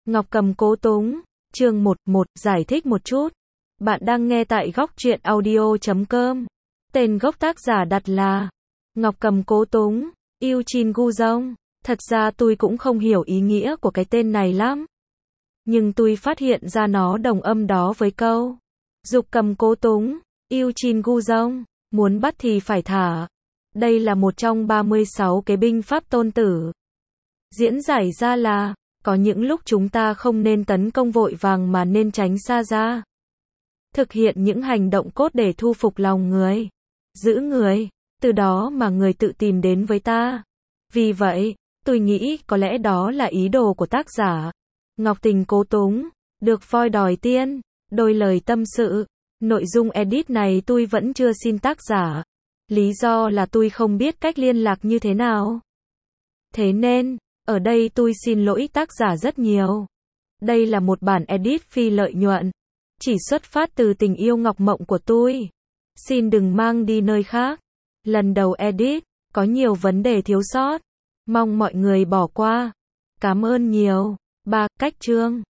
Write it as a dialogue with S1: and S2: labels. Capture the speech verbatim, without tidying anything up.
S1: Ngọc Cầm Cố Túng, chương một một, giải thích một chút. Bạn đang nghe tại góc truyện audio chấm com. Tên gốc tác giả đặt là Ngọc Cầm Cố Túng, Eugene Guzon. Thật ra tôi cũng không hiểu ý nghĩa của cái tên này lắm. Nhưng tôi phát hiện ra nó đồng âm đó với câu Dục cầm cố túng, Eugene Guzon, muốn bắt thì phải thả. Đây là một trong ba mươi sáu cái binh pháp tôn tử. Diễn giải ra là, có những lúc chúng ta không nên tấn công vội vàng mà nên tránh xa ra. Thực hiện những hành động cốt để thu phục lòng người, giữ người, từ đó mà người tự tìm đến với ta. Vì vậy, tôi nghĩ có lẽ đó là ý đồ của tác giả. Ngọc Tình Cố Túng, được voi đòi tiên, đôi lời tâm sự. Nội dung edit này tôi vẫn chưa xin tác giả. Lý do là tôi không biết cách liên lạc như thế nào. Thế nên, ở đây tôi xin lỗi tác giả rất nhiều. Đây là một bản edit phi lợi nhuận. Chỉ xuất phát từ tình yêu ngọc mộng của tôi. Xin đừng mang đi nơi khác. Lần đầu edit, có nhiều vấn đề thiếu sót. Mong mọi người bỏ qua. Cảm ơn nhiều. ba. Cách chương.